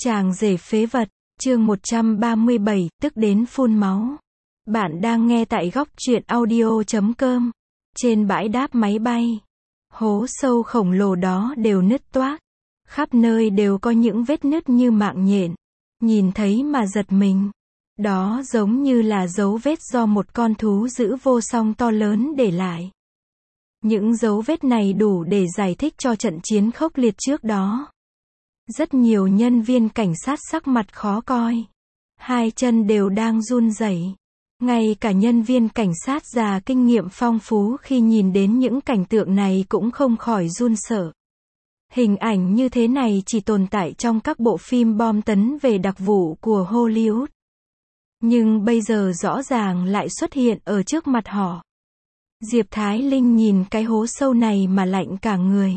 Chàng rể phế vật, chương 137, tức đến phun máu. Bạn đang nghe tại góc truyện audio.com. Trên bãi đáp máy bay, hố sâu khổng lồ đó đều nứt toác. Khắp nơi đều có những vết nứt như mạng nhện. Nhìn thấy mà giật mình. Đó giống như là dấu vết do một con thú dữ vô song to lớn để lại. Những dấu vết này đủ để giải thích cho trận chiến khốc liệt trước đó. Rất nhiều nhân viên cảnh sát sắc mặt khó coi. Hai chân đều đang run rẩy. Ngay cả nhân viên cảnh sát già kinh nghiệm phong phú khi nhìn đến những cảnh tượng này cũng không khỏi run sợ. Hình ảnh như thế này chỉ tồn tại trong các bộ phim bom tấn về đặc vụ của Hollywood. Nhưng bây giờ rõ ràng lại xuất hiện ở trước mặt họ. Diệp Thái Linh nhìn cái hố sâu này mà lạnh cả người.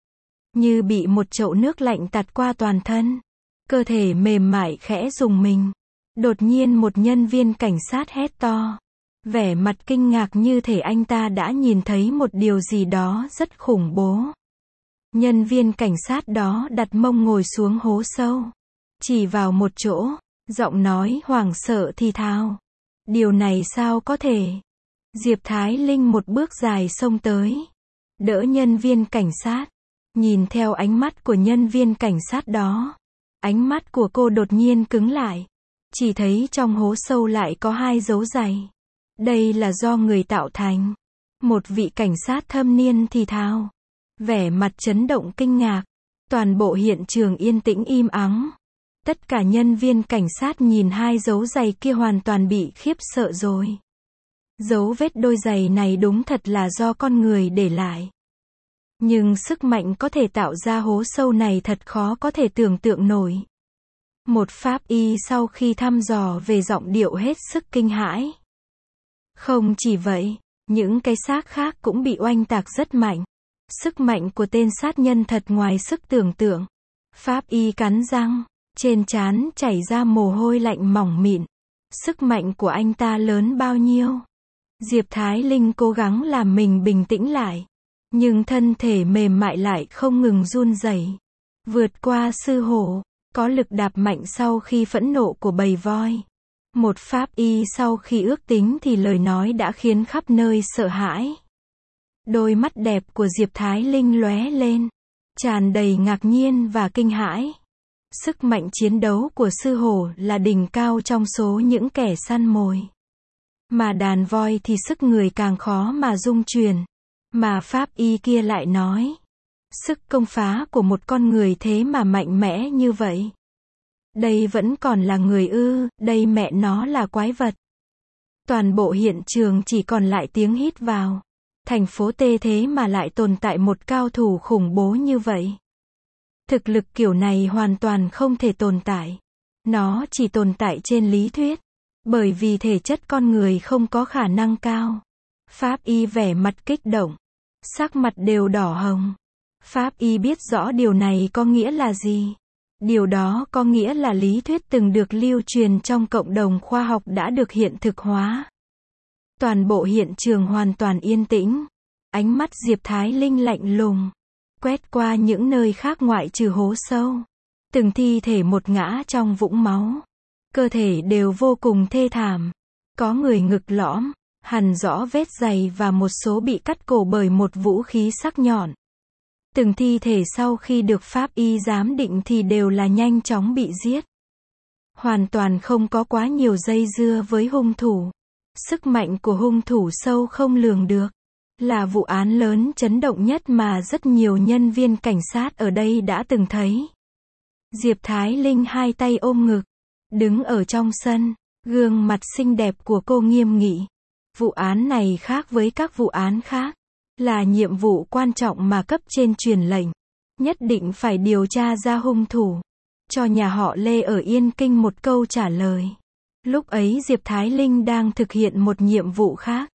Như bị một chậu nước lạnh tạt qua toàn thân. Cơ thể mềm mại khẽ rùng mình. Đột nhiên một nhân viên cảnh sát hét to. Vẻ mặt kinh ngạc như thể anh ta đã nhìn thấy một điều gì đó rất khủng bố. Nhân viên cảnh sát đó đặt mông ngồi xuống hố sâu. Chỉ vào một chỗ, giọng nói hoảng sợ thì thào. Điều này sao có thể? Diệp Thái Linh một bước dài xông tới. Đỡ nhân viên cảnh sát. Nhìn theo ánh mắt của nhân viên cảnh sát đó. Ánh mắt của cô đột nhiên cứng lại. Chỉ thấy trong hố sâu lại có hai dấu giày. Đây là do người tạo thành. Một vị cảnh sát thâm niên thì thào. Vẻ mặt chấn động kinh ngạc. Toàn bộ hiện trường yên tĩnh im ắng. Tất cả nhân viên cảnh sát nhìn hai dấu giày kia hoàn toàn bị khiếp sợ rồi. Dấu vết đôi giày này đúng thật là do con người để lại. Nhưng sức mạnh có thể tạo ra hố sâu này thật khó có thể tưởng tượng nổi. Một pháp y sau khi thăm dò về giọng điệu hết sức kinh hãi. Không chỉ vậy, những cái xác khác cũng bị oanh tạc rất mạnh. Sức mạnh của tên sát nhân thật ngoài sức tưởng tượng. Pháp y cắn răng, trên trán chảy ra mồ hôi lạnh mỏng mịn. Sức mạnh của anh ta lớn bao nhiêu? Diệp Thái Linh cố gắng làm mình bình tĩnh lại. Nhưng thân thể mềm mại lại không ngừng run rẩy. Vượt qua sư hổ, có lực đạp mạnh sau khi phẫn nộ của bầy voi. Một pháp y sau khi ước tính thì lời nói đã khiến khắp nơi sợ hãi. Đôi mắt đẹp của Diệp Thái Linh lóe lên, tràn đầy ngạc nhiên và kinh hãi. Sức mạnh chiến đấu của sư hổ là đỉnh cao trong số những kẻ săn mồi. Mà đàn voi thì sức người càng khó mà dung truyền. Mà pháp y kia lại nói, sức công phá của một con người thế mà mạnh mẽ như vậy. Đây vẫn còn là người ư, đây mẹ nó là quái vật. Toàn bộ hiện trường chỉ còn lại tiếng hít vào. Thành phố T thế mà lại tồn tại một cao thủ khủng bố như vậy. Thực lực kiểu này hoàn toàn không thể tồn tại. Nó chỉ tồn tại trên lý thuyết. Bởi vì thể chất con người không có khả năng cao. Pháp y vẻ mặt kích động. Sắc mặt đều đỏ hồng. Pháp y biết rõ điều này có nghĩa là gì. Điều đó có nghĩa là lý thuyết từng được lưu truyền trong cộng đồng khoa học đã được hiện thực hóa. Toàn bộ hiện trường hoàn toàn yên tĩnh. Ánh mắt Diệp Thái Linh lạnh lùng. Quét qua những nơi khác ngoại trừ hố sâu. Từng thi thể một ngã trong vũng máu. Cơ thể đều vô cùng thê thảm. Có người ngực lõm, hằn rõ vết giày và một số bị cắt cổ bởi một vũ khí sắc nhọn. Từng thi thể sau khi được pháp y giám định thì đều là nhanh chóng bị giết. Hoàn toàn không có quá nhiều dây dưa với hung thủ. Sức mạnh của hung thủ sâu không lường được. Là vụ án lớn chấn động nhất mà rất nhiều nhân viên cảnh sát ở đây đã từng thấy. Diệp Thái Linh hai tay ôm ngực. Đứng ở trong sân, gương mặt xinh đẹp của cô nghiêm nghị. Vụ án này khác với các vụ án khác. Là nhiệm vụ quan trọng mà cấp trên truyền lệnh. Nhất định phải điều tra ra hung thủ. Cho nhà họ Lê ở Yên Kinh một câu trả lời. Lúc ấy Diệp Thái Linh đang thực hiện một nhiệm vụ khác.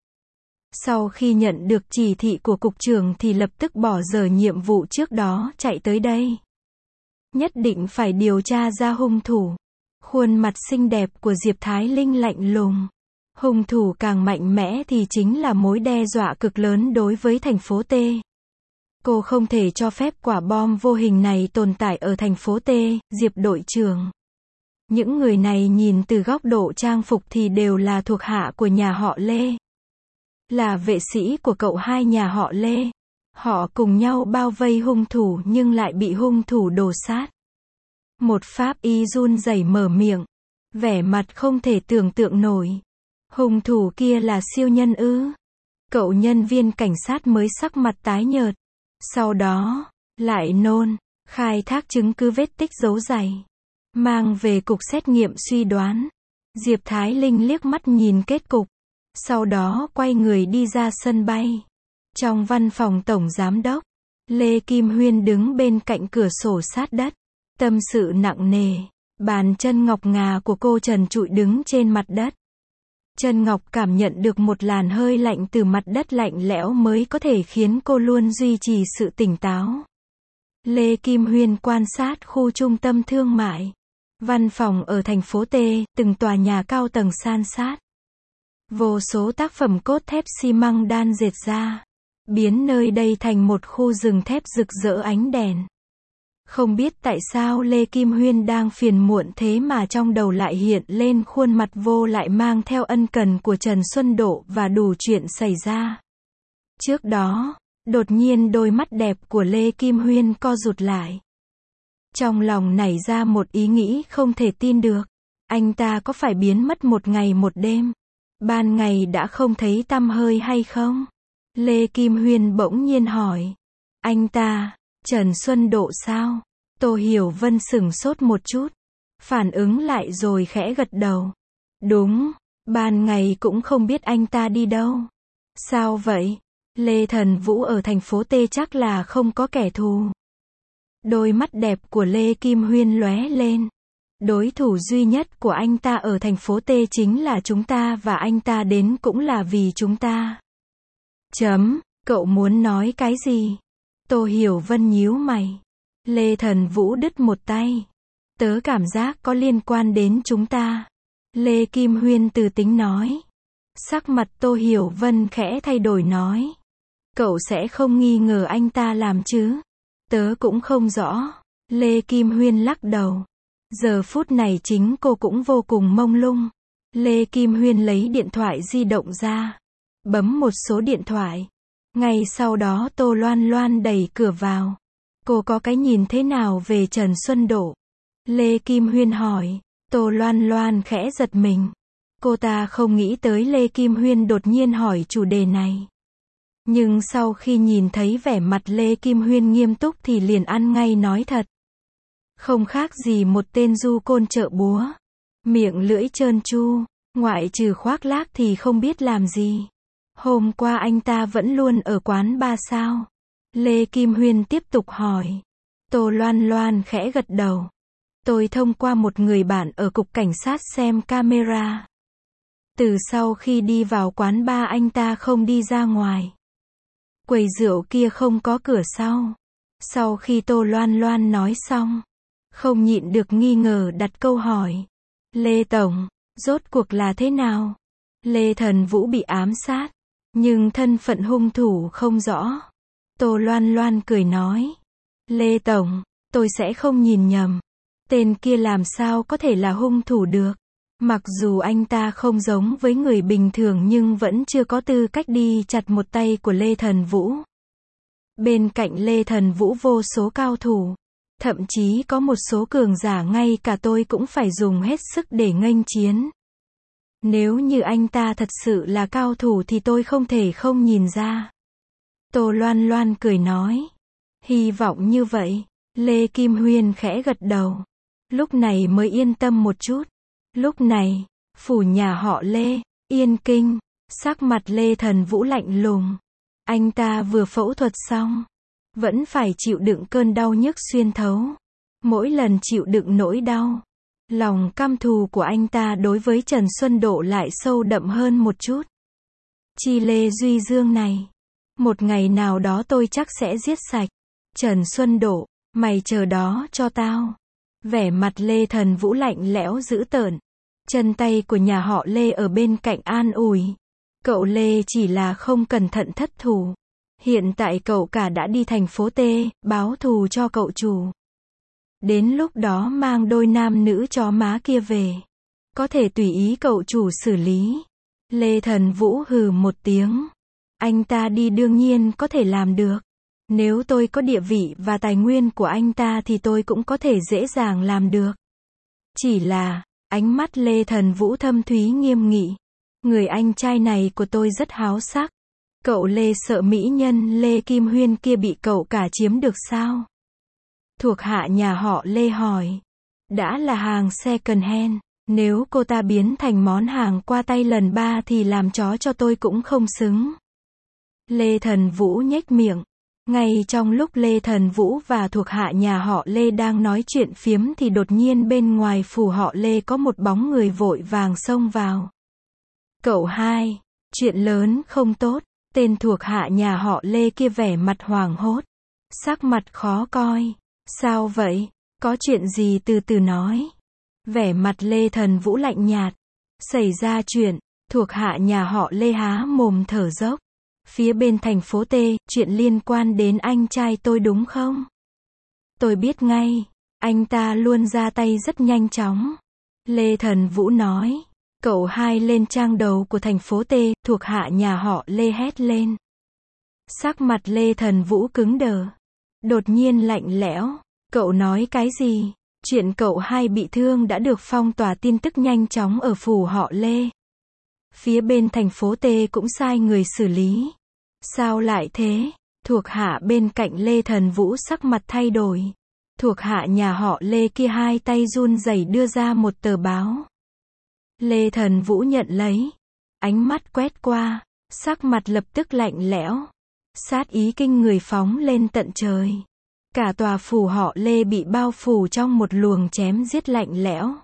Sau khi nhận được chỉ thị của cục trưởng thì lập tức bỏ dở nhiệm vụ trước đó chạy tới đây. Nhất định phải điều tra ra hung thủ. Khuôn mặt xinh đẹp của Diệp Thái Linh lạnh lùng. Hung thủ càng mạnh mẽ thì chính là mối đe dọa cực lớn đối với thành phố T. Cô không thể cho phép quả bom vô hình này tồn tại ở thành phố T, Diệp đội trưởng. Những người này nhìn từ góc độ trang phục thì đều là thuộc hạ của nhà họ Lê. Là vệ sĩ của cậu hai nhà họ Lê. Họ cùng nhau bao vây hung thủ nhưng lại bị hung thủ đổ sát. Một pháp y run rẩy mở miệng. Vẻ mặt không thể tưởng tượng nổi. Hung thủ kia là siêu nhân ư? Cậu nhân viên cảnh sát mới sắc mặt tái nhợt. Sau đó, lại nôn, khai thác chứng cứ vết tích dấu giày. Mang về cục xét nghiệm suy đoán. Diệp Thái Linh liếc mắt nhìn kết cục. Sau đó quay người đi ra sân bay. Trong văn phòng tổng giám đốc, Lê Kim Huyên đứng bên cạnh cửa sổ sát đất. Tâm sự nặng nề. Bàn chân ngọc ngà của cô trần trụi đứng trên mặt đất. Chân ngọc cảm nhận được một làn hơi lạnh từ mặt đất lạnh lẽo mới có thể khiến cô luôn duy trì sự tỉnh táo. Lê Kim Huyên quan sát khu trung tâm thương mại. Văn phòng ở thành phố T, từng tòa nhà cao tầng san sát. Vô số tác phẩm cốt thép xi măng đan dệt ra, biến nơi đây thành một khu rừng thép rực rỡ ánh đèn. Không biết tại sao Lê Kim Huyên đang phiền muộn thế mà trong đầu lại hiện lên khuôn mặt vô lại mang theo ân cần của Trần Xuân Độ và đủ chuyện xảy ra. Trước đó, đột nhiên đôi mắt đẹp của Lê Kim Huyên co rụt lại. Trong lòng nảy ra một ý nghĩ không thể tin được. Anh ta có phải biến mất một ngày một đêm? Ban ngày đã không thấy tăm hơi hay không? Lê Kim Huyên bỗng nhiên hỏi. Anh ta, Trần Xuân Độ sao? Tô Hiểu Vân sửng sốt một chút. Phản ứng lại rồi khẽ gật đầu. Đúng, ban ngày cũng không biết anh ta đi đâu. Sao vậy? Lê Thần Vũ ở thành phố T chắc là không có kẻ thù. Đôi mắt đẹp của Lê Kim Huyên lóe lên. Đối thủ duy nhất của anh ta ở thành phố T chính là chúng ta và anh ta đến cũng là vì chúng ta. Cậu muốn nói cái gì? Tô Hiểu Vân nhíu mày. Lê Thần Vũ đứt một tay. Tớ cảm giác có liên quan đến chúng ta. Lê Kim Huyên từ tính nói. Sắc mặt Tô Hiểu Vân khẽ thay đổi nói. Cậu sẽ không nghi ngờ anh ta làm chứ? Tớ cũng không rõ. Lê Kim Huyên lắc đầu. Giờ phút này chính cô cũng vô cùng mông lung. Lê Kim Huyên lấy điện thoại di động ra. Bấm một số điện thoại. Ngay sau đó Tô Loan Loan đẩy cửa vào. Cô có cái nhìn thế nào về Trần Xuân Độ? Lê Kim Huyên hỏi. Tô Loan Loan khẽ giật mình. Cô ta không nghĩ tới Lê Kim Huyên đột nhiên hỏi chủ đề này. Nhưng sau khi nhìn thấy vẻ mặt Lê Kim Huyên nghiêm túc thì liền ăn ngay nói thật. Không khác gì một tên du côn chợ búa. Miệng lưỡi trơn tru, ngoại trừ khoác lác thì không biết làm gì. Hôm qua anh ta vẫn luôn ở quán bar sao? Lê Kim Huyên tiếp tục hỏi. Tô Loan Loan khẽ gật đầu. Tôi thông qua một người bạn ở cục cảnh sát xem camera. Từ sau khi đi vào quán bar anh ta không đi ra ngoài. Quầy rượu kia không có cửa sau. Sau khi Tô Loan Loan nói xong, không nhịn được nghi ngờ đặt câu hỏi. Lê Tổng, rốt cuộc là thế nào? Lê Thần Vũ bị ám sát, nhưng thân phận hung thủ không rõ. Tô Loan Loan cười nói. Lê Tổng, tôi sẽ không nhìn nhầm. Tên kia làm sao có thể là hung thủ được? Mặc dù anh ta không giống với người bình thường nhưng vẫn chưa có tư cách đi chặt một tay của Lê Thần Vũ. Bên cạnh Lê Thần Vũ vô số cao thủ. Thậm chí có một số cường giả ngay cả tôi cũng phải dùng hết sức để nghênh chiến. Nếu như anh ta thật sự là cao thủ thì tôi không thể không nhìn ra. Tô Loan Loan cười nói. Hy vọng như vậy. Lê Kim Huyên khẽ gật đầu. Lúc này mới yên tâm một chút. Lúc này, phủ nhà họ Lê, Yên Kinh, sắc mặt Lê Thần Vũ lạnh lùng. Anh ta vừa phẫu thuật xong, vẫn phải chịu đựng cơn đau nhức xuyên thấu. Mỗi lần chịu đựng nỗi đau, lòng căm thù của anh ta đối với Trần Xuân Độ lại sâu đậm hơn một chút. Chi Lê Duy Dương này, một ngày nào đó tôi chắc sẽ giết sạch. Trần Xuân Độ, mày chờ đó cho tao. Vẻ mặt Lê Thần Vũ lạnh lẽo dữ tợn. Chân tay của nhà họ Lê ở bên cạnh an ủi. Cậu Lê chỉ là không cẩn thận thất thủ. Hiện tại cậu cả đã đi thành phố T, báo thù cho cậu chủ. Đến lúc đó mang đôi nam nữ chó má kia về. Có thể tùy ý cậu chủ xử lý. Lê Thần Vũ hừ một tiếng. Anh ta đi đương nhiên có thể làm được. Nếu tôi có địa vị và tài nguyên của anh ta thì tôi cũng có thể dễ dàng làm được. Chỉ là, ánh mắt Lê Thần Vũ thâm thúy nghiêm nghị. Người anh trai này của tôi rất háo sắc. Cậu Lê sợ mỹ nhân Lê Kim Huyên kia bị cậu cả chiếm được sao? Thuộc hạ nhà họ Lê hỏi. Đã là hàng second hand, nếu cô ta biến thành món hàng qua tay lần 3 thì làm chó cho tôi cũng không xứng. Lê Thần Vũ nhếch miệng. Ngay trong lúc Lê Thần Vũ và thuộc hạ nhà họ Lê đang nói chuyện phiếm thì đột nhiên bên ngoài phủ họ Lê có một bóng người vội vàng xông vào. Cậu hai, chuyện lớn không tốt. Tên thuộc hạ nhà họ Lê kia vẻ mặt hoảng hốt, sắc mặt khó coi. Sao vậy? Có chuyện gì từ từ nói. Vẻ mặt Lê Thần Vũ lạnh nhạt. Xảy ra chuyện, thuộc hạ nhà họ Lê há mồm thở dốc. Phía bên thành phố T, chuyện liên quan đến anh trai tôi đúng không? Tôi biết ngay, anh ta luôn ra tay rất nhanh chóng. Lê Thần Vũ nói. Cậu hai lên trang đầu của thành phố T, thuộc hạ nhà họ Lê hét lên. Sắc mặt Lê Thần Vũ cứng đờ. Đột nhiên lạnh lẽo. Cậu nói cái gì? Chuyện cậu hai bị thương đã được phong tỏa tin tức nhanh chóng ở phủ họ Lê. Phía bên thành phố T cũng sai người xử lý. Sao lại thế? Thuộc hạ bên cạnh Lê Thần Vũ sắc mặt thay đổi. Thuộc hạ nhà họ Lê kia hai tay run rẩy đưa ra một tờ báo. Lê Thần Vũ nhận lấy. Ánh mắt quét qua. Sắc mặt lập tức lạnh lẽo. Sát ý kinh người phóng lên tận trời. Cả tòa phủ họ Lê bị bao phủ trong một luồng chém giết lạnh lẽo.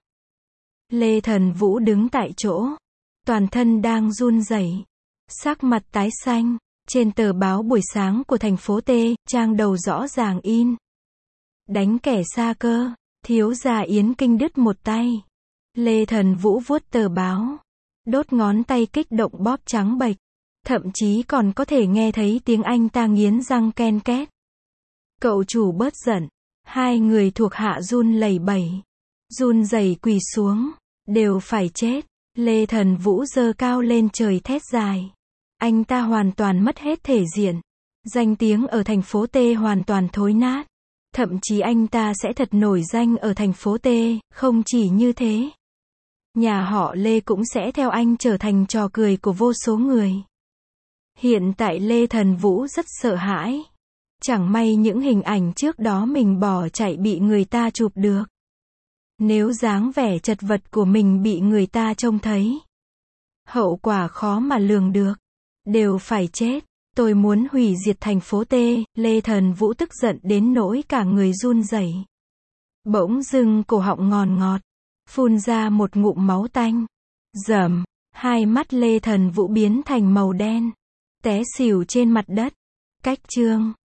Lê Thần Vũ đứng tại chỗ. Toàn thân đang run rẩy. Sắc mặt tái xanh. Trên tờ báo buổi sáng của thành phố T, trang đầu rõ ràng in. Đánh kẻ xa cơ. Thiếu gia Yến Kinh đứt một tay. Lê Thần Vũ vuốt tờ báo. Đốt ngón tay kích động bóp trắng bệch. Thậm chí còn có thể nghe thấy tiếng anh ta nghiến răng ken két. Cậu chủ bớt giận. Hai người thuộc hạ run lẩy bẩy. Run rẩy quỳ xuống. Đều phải chết. Lê Thần Vũ giơ cao lên trời thét dài. Anh ta hoàn toàn mất hết thể diện. Danh tiếng ở thành phố T hoàn toàn thối nát. Thậm chí anh ta sẽ thật nổi danh ở thành phố T, không chỉ như thế. Nhà họ Lê cũng sẽ theo anh trở thành trò cười của vô số người. Hiện tại Lê Thần Vũ rất sợ hãi. Chẳng may những hình ảnh trước đó mình bỏ chạy bị người ta chụp được. Nếu dáng vẻ chật vật của mình bị người ta trông thấy, hậu quả khó mà lường được. Đều phải chết. Tôi muốn hủy diệt thành phố T. Lê Thần Vũ tức giận đến nỗi cả người run rẩy. Bỗng dưng cổ họng ngòn ngọt. Phun ra một ngụm máu tanh. Rầm. Hai mắt Lê Thần Vũ biến thành màu đen. Té xỉu trên mặt đất. Cách chương.